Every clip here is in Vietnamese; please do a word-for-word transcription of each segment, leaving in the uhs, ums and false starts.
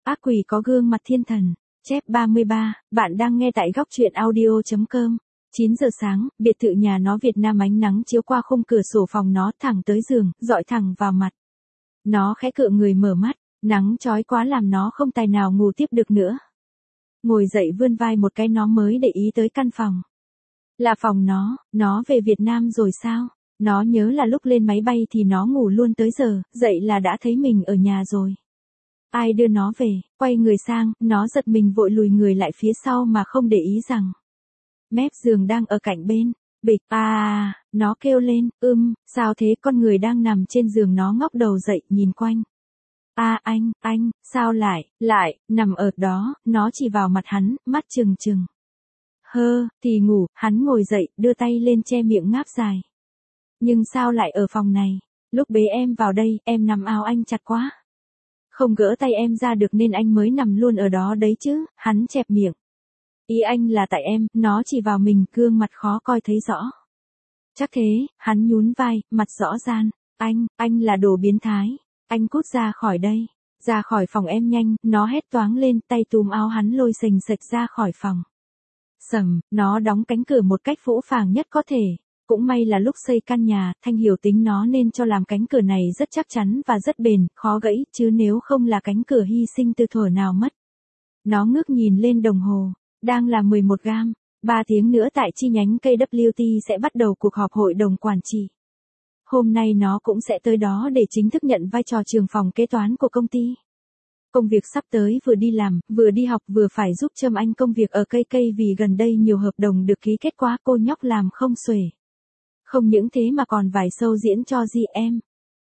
Ác quỷ có gương mặt thiên thần. Chép ba mươi ba, bạn đang nghe tại góc truyện audio.com. chín giờ sáng, biệt thự nhà nó Việt Nam ánh nắng chiếu qua khung cửa sổ phòng nó thẳng tới giường, dọi thẳng vào mặt. Nó khẽ cựa người mở mắt, nắng chói quá làm nó không tài nào ngủ tiếp được nữa. Ngồi dậy vươn vai một cái nó mới để ý tới căn phòng. Là phòng nó, nó về Việt Nam rồi sao? Nó nhớ là lúc lên máy bay thì nó ngủ luôn tới giờ, dậy là đã thấy mình ở nhà rồi. Ai đưa nó về, quay người sang, nó giật mình vội lùi người lại phía sau mà không để ý rằng mép giường đang ở cạnh bên. Bịch, à, nó kêu lên, ưm, sao thế, con người đang nằm trên giường. Nó ngóc đầu dậy, nhìn quanh. À anh, anh, sao lại, lại, nằm ở đó, nó chỉ vào mặt hắn, mắt trừng trừng. Hơ, thì ngủ, hắn ngồi dậy, đưa tay lên che miệng ngáp dài. Nhưng sao lại ở phòng này? Lúc bế em vào đây, em nằm áo anh chặt quá. Không gỡ tay em ra được nên anh mới nằm luôn ở đó đấy chứ, hắn chẹp miệng. Ý anh là tại em, nó chỉ vào mình, gương mặt khó coi thấy rõ. Chắc thế, hắn nhún vai, mặt rõ gian. Anh, anh là đồ biến thái. Anh cút ra khỏi đây. Ra khỏi phòng em nhanh, nó hét toáng lên, tay túm áo hắn lôi sềnh sệch ra khỏi phòng. Sầm, nó đóng cánh cửa một cách phũ phàng nhất có thể. Cũng may là lúc xây căn nhà, Thanh hiểu tính nó nên cho làm cánh cửa này rất chắc chắn và rất bền, khó gãy, chứ nếu không là cánh cửa hy sinh từ thuở nào mất. Nó ngước nhìn lên đồng hồ, đang là mười một gam, ba tiếng nữa tại chi nhánh ca vê tê sẽ bắt đầu cuộc họp hội đồng quản trị. Hôm nay nó cũng sẽ tới đó để chính thức nhận vai trò trưởng phòng kế toán của công ty. Công việc sắp tới vừa đi làm, vừa đi học vừa phải giúp Trâm Anh công việc ở cây cây vì gần đây nhiều hợp đồng được ký kết quá cô nhóc làm không xuể. Không những thế mà còn vài show diễn cho giê em.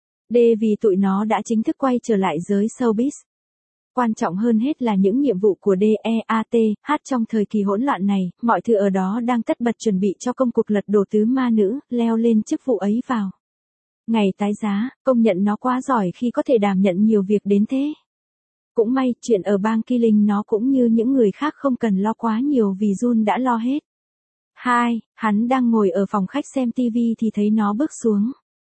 Đê vì tụi nó đã chính thức quay trở lại giới showbiz. Quan trọng hơn hết là những nhiệm vụ của đê e a tê hát trong thời kỳ hỗn loạn này, mọi thứ ở đó đang tất bật chuẩn bị cho công cuộc lật đổ tứ ma nữ, leo lên chức vụ ấy vào. Ngày tái giá, công nhận nó quá giỏi khi có thể đảm nhận nhiều việc đến thế. Cũng may, chuyện ở bang Killing nó cũng như những người khác không cần lo quá nhiều vì Jun đã lo hết. Hai, hắn đang ngồi ở phòng khách xem tivi thì thấy nó bước xuống.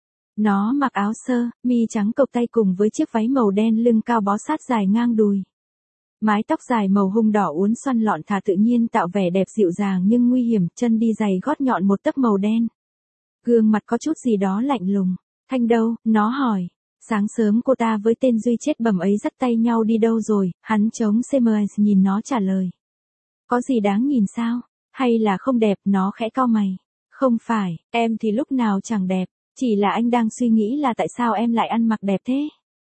Nó mặc áo sơ, mi trắng cộc tay cùng với chiếc váy màu đen lưng cao bó sát dài ngang đùi. Mái tóc dài màu hung đỏ uốn xoăn lọn thả tự nhiên tạo vẻ đẹp dịu dàng nhưng nguy hiểm, chân đi giày gót nhọn một tấc màu đen. Gương mặt có chút gì đó lạnh lùng. Thanh đâu, nó hỏi. Sáng sớm cô ta với tên Duy chết bầm ấy dắt tay nhau đi đâu rồi, hắn chống xê em ét nhìn nó trả lời. Có gì đáng nhìn sao? Hay là không đẹp, nó khẽ cau mày. Không phải, em thì lúc nào chẳng đẹp, chỉ là anh đang suy nghĩ là tại sao em lại ăn mặc đẹp thế.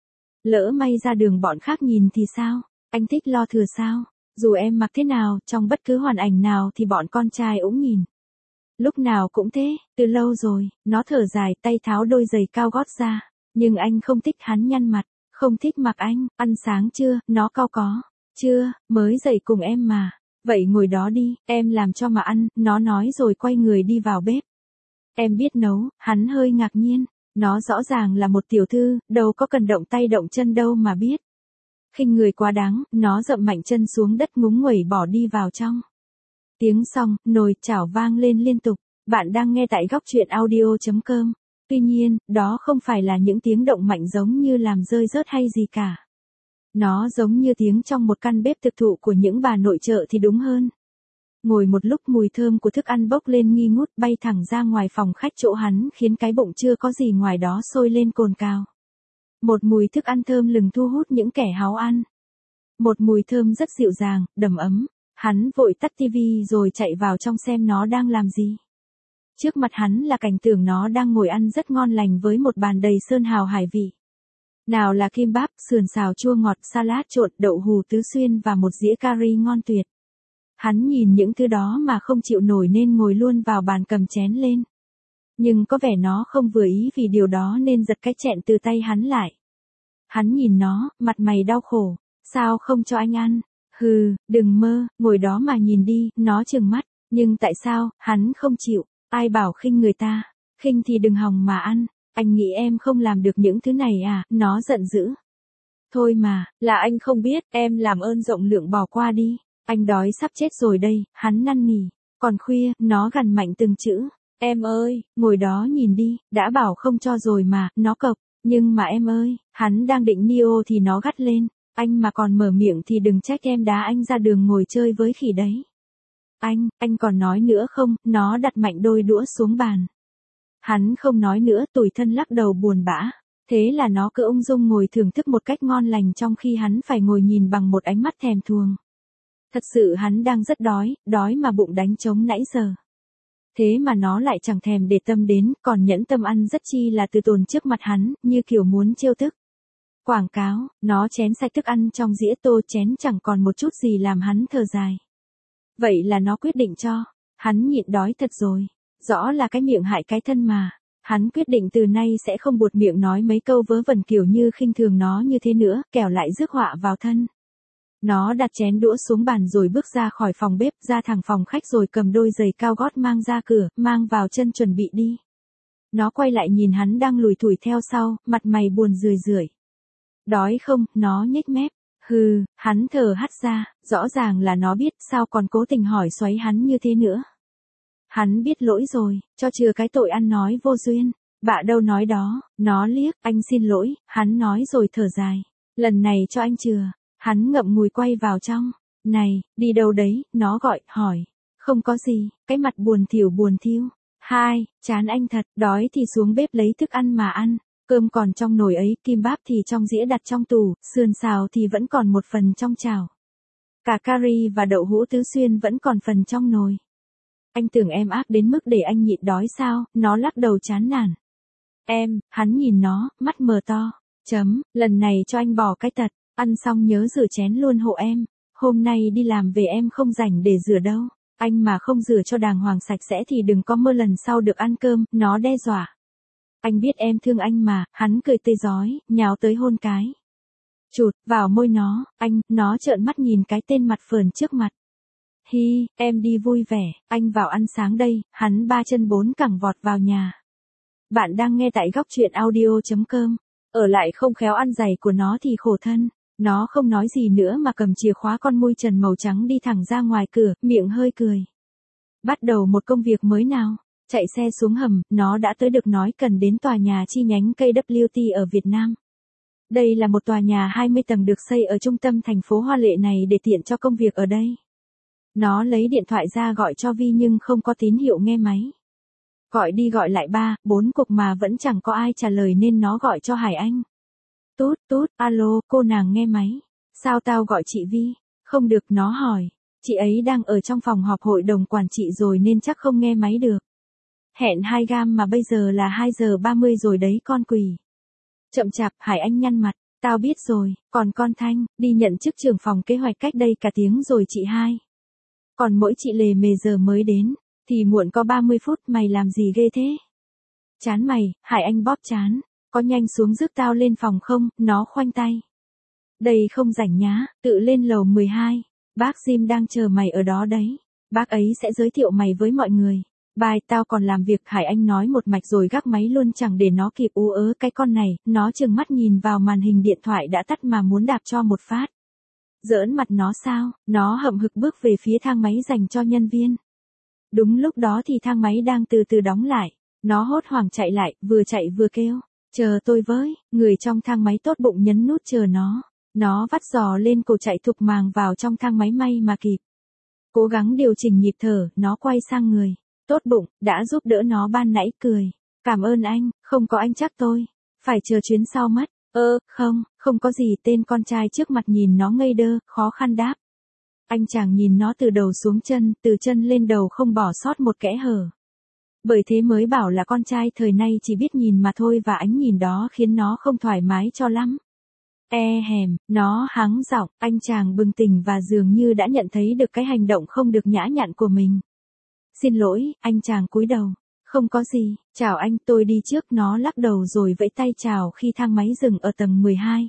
Lỡ may ra đường bọn khác nhìn thì sao, anh thích lo thừa sao, dù em mặc thế nào, trong bất cứ hoàn cảnh nào thì bọn con trai cũng nhìn. Lúc nào cũng thế, từ lâu rồi, nó thở dài tay tháo đôi giày cao gót ra, nhưng anh không thích hắn nhăn mặt, không thích mặc anh, ăn sáng chưa, nó cau có, chưa, mới dậy cùng em mà. Vậy ngồi đó đi, em làm cho mà ăn, nó nói rồi quay người đi vào bếp. Em biết nấu, hắn hơi ngạc nhiên, nó rõ ràng là một tiểu thư, đâu có cần động tay động chân đâu mà biết. Khinh người quá đáng, nó dậm mạnh chân xuống đất ngúng nguẩy bỏ đi vào trong. Tiếng xong, nồi chảo vang lên liên tục, bạn đang nghe tại góc truyện audio.com. Tuy nhiên, đó không phải là những tiếng động mạnh giống như làm rơi rớt hay gì cả. Nó giống như tiếng trong một căn bếp thực thụ của những bà nội trợ thì đúng hơn. Ngồi một lúc mùi thơm của thức ăn bốc lên nghi ngút bay thẳng ra ngoài phòng khách chỗ hắn khiến cái bụng chưa có gì ngoài đó sôi lên cồn cào. Một mùi thức ăn thơm lừng thu hút những kẻ háo ăn. Một mùi thơm rất dịu dàng, đầm ấm. Hắn vội tắt tivi rồi chạy vào trong xem nó đang làm gì. Trước mặt hắn là cảnh tượng nó đang ngồi ăn rất ngon lành với một bàn đầy sơn hào hải vị. Nào là kim báp, sườn xào chua ngọt, salad trộn, đậu hù tứ xuyên và một dĩa cari ngon tuyệt. Hắn nhìn những thứ đó mà không chịu nổi nên ngồi luôn vào bàn cầm chén lên. Nhưng có vẻ nó không vừa ý vì điều đó nên giật cái chén từ tay hắn lại. Hắn nhìn nó, mặt mày đau khổ. Sao không cho anh ăn? Hừ, đừng mơ, ngồi đó mà nhìn đi, nó trừng mắt. Nhưng tại sao, hắn không chịu, ai bảo khinh người ta, khinh thì đừng hòng mà ăn. Anh nghĩ em không làm được những thứ này à, nó giận dữ. Thôi mà, là anh không biết, em làm ơn rộng lượng bỏ qua đi. Anh đói sắp chết rồi đây, hắn năn nỉ. Còn khuya, nó gằn mạnh từng chữ. Em ơi, ngồi đó nhìn đi, đã bảo không cho rồi mà, nó cộc. Nhưng mà em ơi, hắn đang định niô thì nó gắt lên. Anh mà còn mở miệng thì đừng trách em đá anh ra đường ngồi chơi với khỉ đấy. Anh, anh còn nói nữa không? Nó đặt mạnh đôi đũa xuống bàn. Hắn không nói nữa, tủi thân lắc đầu buồn bã. Thế là nó cứ ung dung ngồi thưởng thức một cách ngon lành trong khi hắn phải ngồi nhìn bằng một ánh mắt thèm thuồng. Thật sự hắn đang rất đói, đói mà bụng đánh trống nãy giờ. Thế mà nó lại chẳng thèm để tâm đến, còn nhẫn tâm ăn rất chi là từ tốn trước mặt hắn, như kiểu muốn trêu tức. Quảng cáo, nó chén sạch thức ăn trong dĩa tô chén chẳng còn một chút gì làm hắn thở dài. Vậy là nó quyết định cho, hắn nhịn đói thật rồi, rõ là cái miệng hại cái thân mà. Hắn quyết định từ nay sẽ không buột miệng nói mấy câu vớ vẩn kiểu như khinh thường nó như thế nữa, kẻo lại rước họa vào thân. Nó đặt chén đũa xuống bàn rồi bước ra khỏi phòng bếp, ra thẳng phòng khách rồi cầm đôi giày cao gót mang ra cửa, mang vào chân chuẩn bị đi. Nó quay lại nhìn hắn đang lủi thủi theo sau, mặt mày buồn rười rượi. Đói không? Nó nhếch mép. Hừ, hắn thở hắt ra, rõ ràng là nó biết, sao còn cố tình hỏi xoáy hắn như thế nữa. Hắn biết lỗi rồi, cho chừa cái tội ăn nói vô duyên. Bạ đâu nói đó, nó liếc, anh xin lỗi, hắn nói rồi thở dài. Lần này cho anh chừa. Hắn ngậm ngùi quay vào trong. Này, đi đâu đấy? Nó gọi, hỏi. Không có gì, cái mặt buồn thiểu buồn thiu. Hai, chán anh thật, đói thì xuống bếp lấy thức ăn mà ăn. Cơm còn trong nồi ấy, kim báp thì trong dĩa đặt trong tủ, sườn xào thì vẫn còn một phần trong chảo. Cả cà ri và đậu hũ tứ xuyên vẫn còn phần trong nồi. Anh tưởng em ác đến mức để anh nhịn đói sao? Nó lắc đầu chán nản. Em, hắn nhìn nó, mắt mờ to. Chấm, lần này cho anh bỏ cái tật. Ăn xong nhớ rửa chén luôn hộ em. Hôm nay đi làm về em không rảnh để rửa đâu. Anh mà không rửa cho đàng hoàng sạch sẽ thì đừng có mơ lần sau được ăn cơm, nó đe dọa. Anh biết em thương anh mà, hắn cười tươi rói, nhào tới hôn cái. Chụt, vào môi nó, anh, nó trợn mắt nhìn cái tên mặt phờn trước mặt. Hi, em đi vui vẻ, anh vào ăn sáng đây, hắn ba chân bốn cẳng vọt vào nhà. Bạn đang nghe tại góc truyện audio chấm com. Ở lại không khéo ăn giày của nó thì khổ thân. Nó không nói gì nữa mà cầm chìa khóa con mui trần màu trắng đi thẳng ra ngoài cửa, miệng hơi cười. Bắt đầu một công việc mới nào. Chạy xe xuống hầm, nó đã tới được nói cần đến tòa nhà chi nhánh ca vê tê ở Việt Nam. Đây là một tòa nhà hai mươi tầng được xây ở trung tâm thành phố hoa lệ này để tiện cho công việc ở đây. Nó lấy điện thoại ra gọi cho Vi nhưng không có tín hiệu nghe máy. Gọi đi gọi lại ba, bốn cuộc mà vẫn chẳng có ai trả lời nên nó gọi cho Hải Anh. Tút, tút, alo, cô nàng nghe máy. Sao tao gọi chị Vi? Không được, nó hỏi. Chị ấy đang ở trong phòng họp hội đồng quản trị rồi nên chắc không nghe máy được. Hẹn hai gam mà bây giờ là hai giờ ba mươi rồi đấy con quỷ. Chậm chạp, Hải Anh nhăn mặt. Tao biết rồi, còn con Thanh, đi nhận chức trưởng phòng kế hoạch cách đây cả tiếng rồi chị hai. Còn mỗi chị lề mề giờ mới đến, thì muộn có ba mươi phút, mày làm gì ghê thế? Chán mày, Hải Anh bóp chán. Có nhanh xuống rước tao lên phòng không? Nó khoanh tay. Đây không rảnh nhá, tự lên lầu mười hai. Bác Jim đang chờ mày ở đó đấy. Bác ấy sẽ giới thiệu mày với mọi người. Bye, tao còn làm việc. Hải Anh nói một mạch rồi gác máy luôn chẳng để nó kịp ú ớ cái con này. Nó trừng mắt nhìn vào màn hình điện thoại đã tắt mà muốn đạp cho một phát. Giỡn mặt nó sao? Nó hậm hực bước về phía thang máy dành cho nhân viên. Đúng lúc đó thì thang máy đang từ từ đóng lại. Nó hốt hoảng chạy lại, vừa chạy vừa kêu. Chờ tôi với, người trong thang máy tốt bụng nhấn nút chờ nó. Nó vắt giò lên cổ chạy thục màng vào trong thang máy may mà kịp. Cố gắng điều chỉnh nhịp thở, nó quay sang người. Tốt bụng, đã giúp đỡ nó ban nãy cười. Cảm ơn anh, không có anh chắc tôi. Phải chờ chuyến sau mất. Ơ, không, không có gì. Tên con trai trước mặt nhìn nó ngây đơ, khó khăn đáp. Anh chàng nhìn nó từ đầu xuống chân, từ chân lên đầu không bỏ sót một kẽ hở. Bởi thế mới bảo là con trai thời nay chỉ biết nhìn mà thôi và ánh nhìn đó khiến nó không thoải mái cho lắm. E hèm, nó hắng giọng, anh chàng bừng tỉnh và dường như đã nhận thấy được cái hành động không được nhã nhặn của mình. Xin lỗi, anh chàng cúi đầu. Không có gì, chào anh, tôi đi trước. Nó lắc đầu rồi vẫy tay chào khi thang máy dừng ở tầng mười hai.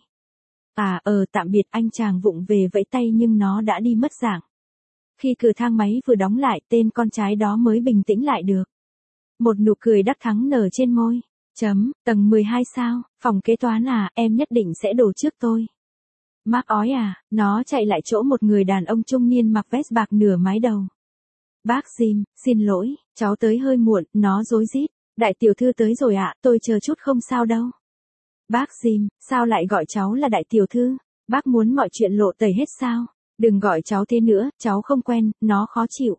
À ờ tạm biệt, anh chàng vụng về vẫy tay nhưng nó đã đi mất dạng. Khi cửa thang máy vừa đóng lại, tên con trai đó mới bình tĩnh lại được. Một nụ cười đắc thắng nở trên môi. Chấm, tầng mười hai sao, phòng kế toán à, em nhất định sẽ đổ trước tôi. Mác ói à, nó chạy lại chỗ một người đàn ông trung niên mặc vest bạc nửa mái đầu. Bác Jim, xin lỗi, cháu tới hơi muộn, nó rối rít. Đại tiểu thư tới rồi ạ, tôi chờ chút không sao đâu. Bác Jim, sao lại gọi cháu là đại tiểu thư? Bác muốn mọi chuyện lộ tẩy hết sao? Đừng gọi cháu thế nữa, cháu không quen, nó khó chịu.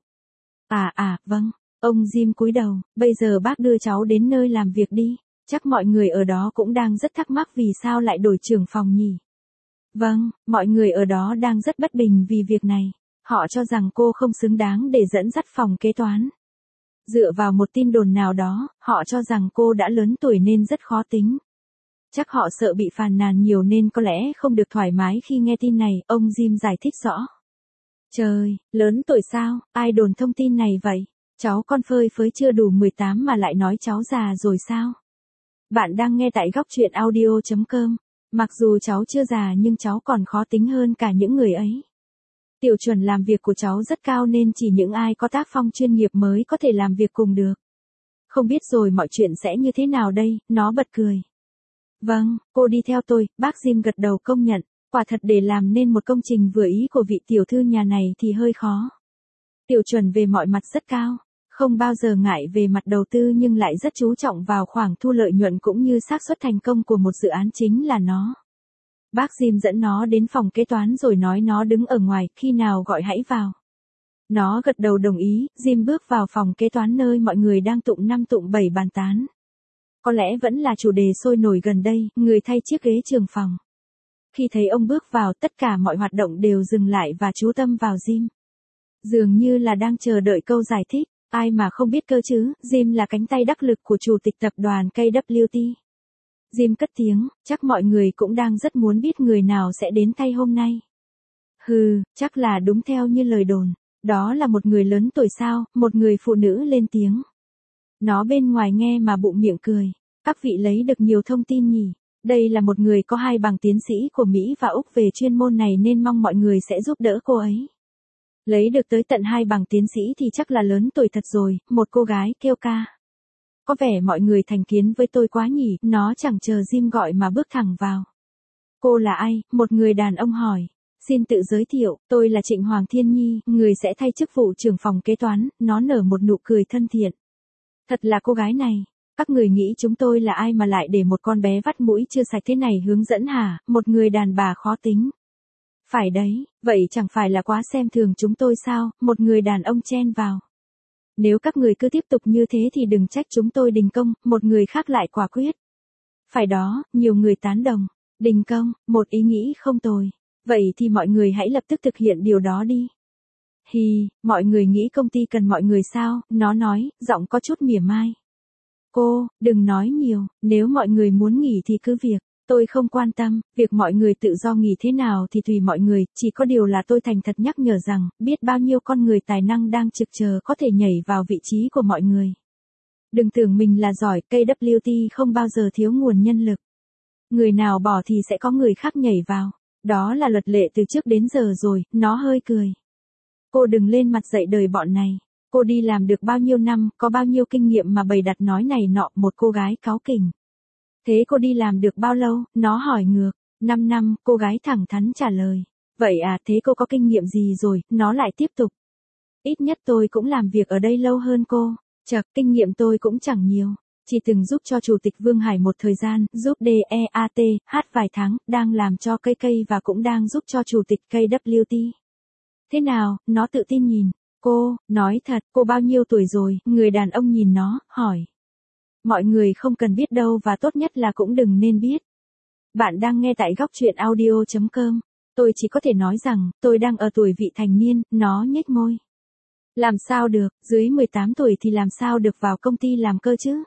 À à, vâng. Ông Jim cúi đầu, bây giờ bác đưa cháu đến nơi làm việc đi. Chắc mọi người ở đó cũng đang rất thắc mắc vì sao lại đổi trưởng phòng nhỉ? Vâng, mọi người ở đó đang rất bất bình vì việc này. Họ cho rằng cô không xứng đáng để dẫn dắt phòng kế toán. Dựa vào một tin đồn nào đó, họ cho rằng cô đã lớn tuổi nên rất khó tính. Chắc họ sợ bị phàn nàn nhiều nên có lẽ không được thoải mái khi nghe tin này, ông Jim giải thích rõ. Trời, lớn tuổi sao, ai đồn thông tin này vậy? Cháu con phơi phới chưa đủ mười tám mà lại nói cháu già rồi sao? Bạn đang nghe tại góc truyện audio chấm com. Mặc dù cháu chưa già nhưng cháu còn khó tính hơn cả những người ấy. Tiêu chuẩn làm việc của cháu rất cao nên chỉ những ai có tác phong chuyên nghiệp mới có thể làm việc cùng được. Không biết rồi mọi chuyện sẽ như thế nào đây, nó bật cười. Vâng, cô đi theo tôi, bác Jim gật đầu công nhận. Quả thật để làm nên một công trình vừa ý của vị tiểu thư nhà này thì hơi khó. Tiêu chuẩn về mọi mặt rất cao. Không bao giờ ngại về mặt đầu tư nhưng lại rất chú trọng vào khoản thu lợi nhuận cũng như xác suất thành công của một dự án chính là nó. Bác Jim dẫn nó đến phòng kế toán rồi nói nó đứng ở ngoài, khi nào gọi hãy vào. Nó gật đầu đồng ý, Jim bước vào phòng kế toán nơi mọi người đang tụng năm tụng bảy bàn tán. Có lẽ vẫn là chủ đề sôi nổi gần đây, người thay chiếc ghế trường phòng. Khi thấy ông bước vào, tất cả mọi hoạt động đều dừng lại và chú tâm vào Jim. Dường như là đang chờ đợi câu giải thích. Ai mà không biết cơ chứ, Jim là cánh tay đắc lực của chủ tịch tập đoàn ca vê tê. Jim cất tiếng, chắc mọi người cũng đang rất muốn biết người nào sẽ đến thay hôm nay. Hừ, chắc là đúng theo như lời đồn. Đó là một người lớn tuổi sao, một người phụ nữ lên tiếng. Nó bên ngoài nghe mà bụng miệng cười. Các vị lấy được nhiều thông tin nhỉ. Đây là một người có hai bằng tiến sĩ của Mỹ và Úc về chuyên môn này nên mong mọi người sẽ giúp đỡ cô ấy. Lấy được tới tận hai bằng tiến sĩ thì chắc là lớn tuổi thật rồi, một cô gái kêu ca. Có vẻ mọi người thành kiến với tôi quá nhỉ, nó chẳng chờ Jim gọi mà bước thẳng vào. Cô là ai? Một người đàn ông hỏi. Xin tự giới thiệu, tôi là Trịnh Hoàng Thiên Nhi, người sẽ thay chức vụ trưởng phòng kế toán, nó nở một nụ cười thân thiện. Thật là cô gái này. Các người nghĩ chúng tôi là ai mà lại để một con bé vắt mũi chưa sạch thế này hướng dẫn hả? Một người đàn bà khó tính. Phải đấy, vậy chẳng phải là quá xem thường chúng tôi sao? Một người đàn ông chen vào. Nếu các người cứ tiếp tục như thế thì đừng trách chúng tôi đình công, một người khác lại quả quyết. Phải đó, nhiều người tán đồng. Đình công, một ý nghĩ không tồi. Vậy thì mọi người hãy lập tức thực hiện điều đó đi. Hì, mọi người nghĩ công ty cần mọi người sao? Nó nói, giọng có chút mỉa mai. Cô, đừng nói nhiều, nếu mọi người muốn nghỉ thì cứ việc. Tôi không quan tâm, việc mọi người tự do nghỉ thế nào thì tùy mọi người, chỉ có điều là tôi thành thật nhắc nhở rằng, biết bao nhiêu con người tài năng đang trực chờ có thể nhảy vào vị trí của mọi người. Đừng tưởng mình là giỏi, ca vê tê không bao giờ thiếu nguồn nhân lực. Người nào bỏ thì sẽ có người khác nhảy vào. Đó là luật lệ từ trước đến giờ rồi, nó hơi cười. Cô đừng lên mặt dạy đời bọn này. Cô đi làm được bao nhiêu năm, có bao nhiêu kinh nghiệm mà bày đặt nói này nọ, một cô gái cáu kỉnh. Thế cô đi làm được bao lâu? Nó hỏi ngược. Năm năm, cô gái thẳng thắn trả lời. Vậy à, thế cô có kinh nghiệm gì rồi? Nó lại tiếp tục. Ít nhất tôi cũng làm việc ở đây lâu hơn cô. Chật, kinh nghiệm tôi cũng chẳng nhiều. Chỉ từng giúp cho Chủ tịch Vương Hải một thời gian, giúp đê e a tê, hát vài tháng, đang làm cho ca ca và cũng đang giúp cho Chủ tịch ca vê tê. Thế nào, nó tự tin nhìn. Cô, nói thật, cô bao nhiêu tuổi rồi? Người đàn ông nhìn nó, hỏi. Mọi người không cần biết đâu và tốt nhất là cũng đừng nên biết. Bạn đang nghe tại góc truyện audio chấm com. Tôi chỉ có thể nói rằng, tôi đang ở tuổi vị thành niên, nó nhếch môi. Làm sao được, dưới mười tám tuổi thì làm sao được vào công ty làm cơ chứ?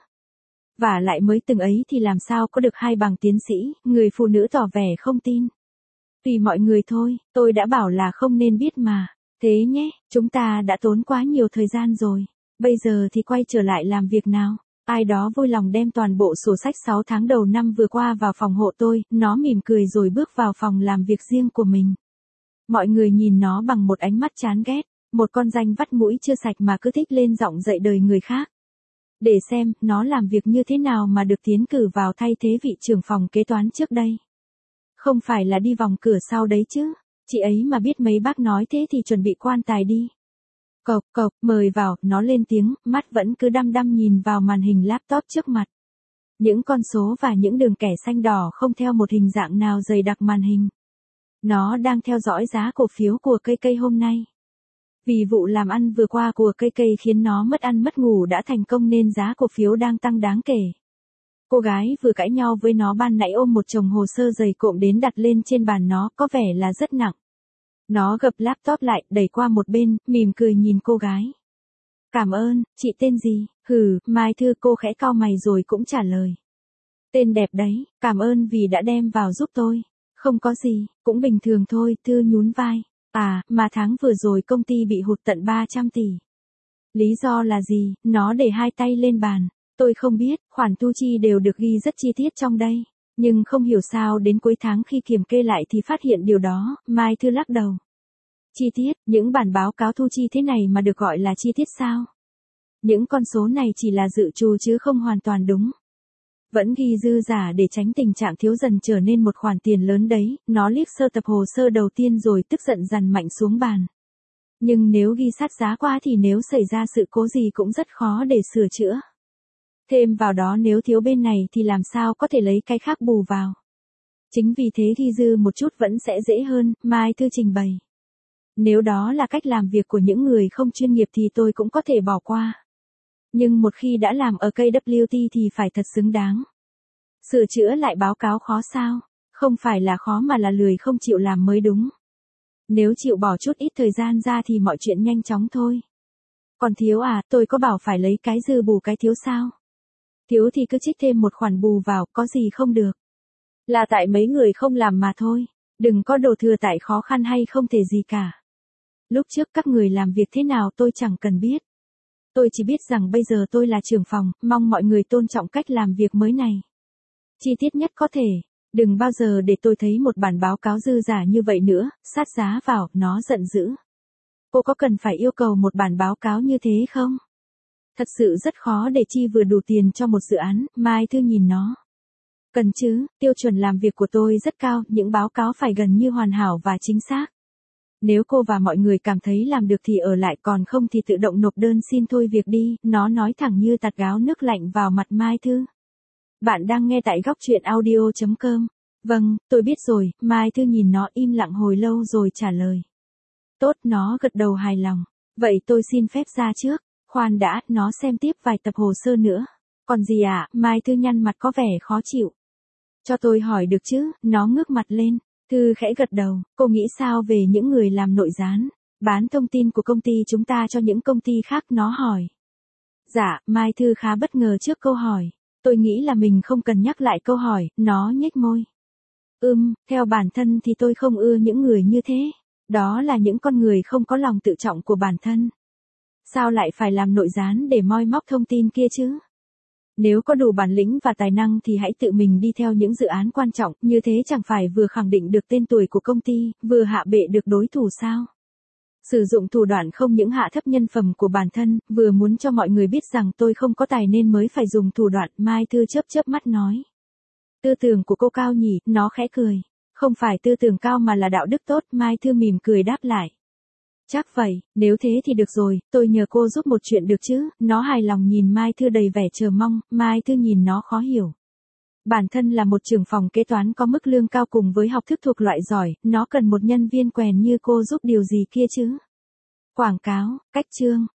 Và lại mới từng ấy thì làm sao có được hai bằng tiến sĩ, người phụ nữ tỏ vẻ không tin. Tùy mọi người thôi, tôi đã bảo là không nên biết mà. Thế nhé, chúng ta đã tốn quá nhiều thời gian rồi. Bây giờ thì quay trở lại làm việc nào. Ai đó vui lòng đem toàn bộ sổ sách sáu tháng đầu năm vừa qua vào phòng hộ tôi, nó mỉm cười rồi bước vào phòng làm việc riêng của mình. Mọi người nhìn nó bằng một ánh mắt chán ghét, một con danh vắt mũi chưa sạch mà cứ thích lên giọng dạy đời người khác. Để xem, nó làm việc như thế nào mà được tiến cử vào thay thế vị trưởng phòng kế toán trước đây. Không phải là đi vòng cửa sau đấy chứ, chị ấy mà biết mấy bác nói thế thì chuẩn bị quan tài đi. Cộc cộc, mời vào, nó lên tiếng, mắt vẫn cứ đăm đăm nhìn vào màn hình laptop trước mặt. Những con số và những đường kẻ xanh đỏ không theo một hình dạng nào dày đặc màn hình. Nó đang theo dõi giá cổ phiếu của cây cây hôm nay. Vì vụ làm ăn vừa qua của cây cây khiến nó mất ăn mất ngủ đã thành công nên giá cổ phiếu đang tăng đáng kể. Cô gái vừa cãi nhau với nó ban nãy ôm một chồng hồ sơ dày cộm đến đặt lên trên bàn nó, có vẻ là rất nặng. Nó gập laptop lại, đẩy qua một bên, mỉm cười nhìn cô gái. Cảm ơn, chị tên gì? Hừ, Mai Thư, cô khẽ cau mày rồi cũng trả lời. Tên đẹp đấy, cảm ơn vì đã đem vào giúp tôi. Không có gì, cũng bình thường thôi, Thư nhún vai. À, mà tháng vừa rồi công ty bị hụt tận ba trăm tỷ. Lý do là gì? Nó để hai tay lên bàn. Tôi không biết, khoản thu chi đều được ghi rất chi tiết trong đây. Nhưng không hiểu sao đến cuối tháng khi kiểm kê lại thì phát hiện điều đó, Mai Thư lắc đầu. Chi tiết, những bản báo cáo thu chi thế này mà được gọi là chi tiết sao? Những con số này chỉ là dự trù chứ không hoàn toàn đúng. Vẫn ghi dư giả để tránh tình trạng thiếu dần trở nên một khoản tiền lớn đấy, nó liếc sơ tập hồ sơ đầu tiên rồi tức giận dằn mạnh xuống bàn. Nhưng nếu ghi sát giá quá thì nếu xảy ra sự cố gì cũng rất khó để sửa chữa. Thêm vào đó nếu thiếu bên này thì làm sao có thể lấy cái khác bù vào. Chính vì thế ghi dư một chút vẫn sẽ dễ hơn, Mai Thư trình bày. Nếu đó là cách làm việc của những người không chuyên nghiệp thì tôi cũng có thể bỏ qua. Nhưng một khi đã làm ở ca vê tê thì phải thật xứng đáng. Sửa chữa lại báo cáo khó sao? Không phải là khó mà là lười không chịu làm mới đúng. Nếu chịu bỏ chút ít thời gian ra thì mọi chuyện nhanh chóng thôi. Còn thiếu à, tôi có bảo phải lấy cái dư bù cái thiếu sao? Thiếu thì cứ trích thêm một khoản bù vào, có gì không được. Là tại mấy người không làm mà thôi. Đừng có đổ thừa tại khó khăn hay không thể gì cả. Lúc trước các người làm việc thế nào tôi chẳng cần biết. Tôi chỉ biết rằng bây giờ tôi là trưởng phòng, mong mọi người tôn trọng cách làm việc mới này. Chi tiết nhất có thể, đừng bao giờ để tôi thấy một bản báo cáo dư giả như vậy nữa, sát giá vào, nó giận dữ. Cô có cần phải yêu cầu một bản báo cáo như thế không? Thật sự rất khó để chi vừa đủ tiền cho một dự án, Mai Thư nhìn nó. Cần chứ, tiêu chuẩn làm việc của tôi rất cao, những báo cáo phải gần như hoàn hảo và chính xác. Nếu cô và mọi người cảm thấy làm được thì ở lại, còn không thì tự động nộp đơn xin thôi việc đi, nó nói thẳng như tạt gáo nước lạnh vào mặt Mai Thư. Bạn đang nghe tại góc truyện audio chấm com. Vâng, tôi biết rồi, Mai Thư nhìn nó im lặng hồi lâu rồi trả lời. Tốt, nó gật đầu hài lòng. Vậy tôi xin phép ra trước. Khoan đã, nó xem tiếp vài tập hồ sơ nữa. Còn gì ạ? À? Mai Thư nhăn mặt có vẻ khó chịu. Cho tôi hỏi được chứ, nó ngước mặt lên. Thư khẽ gật đầu, cô nghĩ sao về những người làm nội gián, bán thông tin của công ty chúng ta cho những công ty khác, nó hỏi. Dạ, Mai Thư khá bất ngờ trước câu hỏi. Tôi nghĩ là mình không cần nhắc lại câu hỏi, nó nhếch môi. Ừm, theo bản thân thì tôi không ưa những người như thế. Đó là những con người không có lòng tự trọng của bản thân. Sao lại phải làm nội gián để moi móc thông tin kia chứ? Nếu có đủ bản lĩnh và tài năng thì hãy tự mình đi theo những dự án quan trọng, như thế chẳng phải vừa khẳng định được tên tuổi của công ty, vừa hạ bệ được đối thủ sao? Sử dụng thủ đoạn không những hạ thấp nhân phẩm của bản thân, vừa muốn cho mọi người biết rằng tôi không có tài nên mới phải dùng thủ đoạn, Mai Thư chớp chớp mắt nói. Tư tưởng của cô cao nhỉ, nó khẽ cười. Không phải tư tưởng cao mà là đạo đức tốt, Mai Thư mỉm cười đáp lại. Chắc vậy, nếu thế thì được rồi, tôi nhờ cô giúp một chuyện được chứ, nó hài lòng nhìn Mai Thư đầy vẻ chờ mong, Mai Thư nhìn nó khó hiểu. Bản thân là một trưởng phòng kế toán có mức lương cao cùng với học thức thuộc loại giỏi, nó cần một nhân viên quèn như cô giúp điều gì kia chứ? Quảng cáo, cách chương,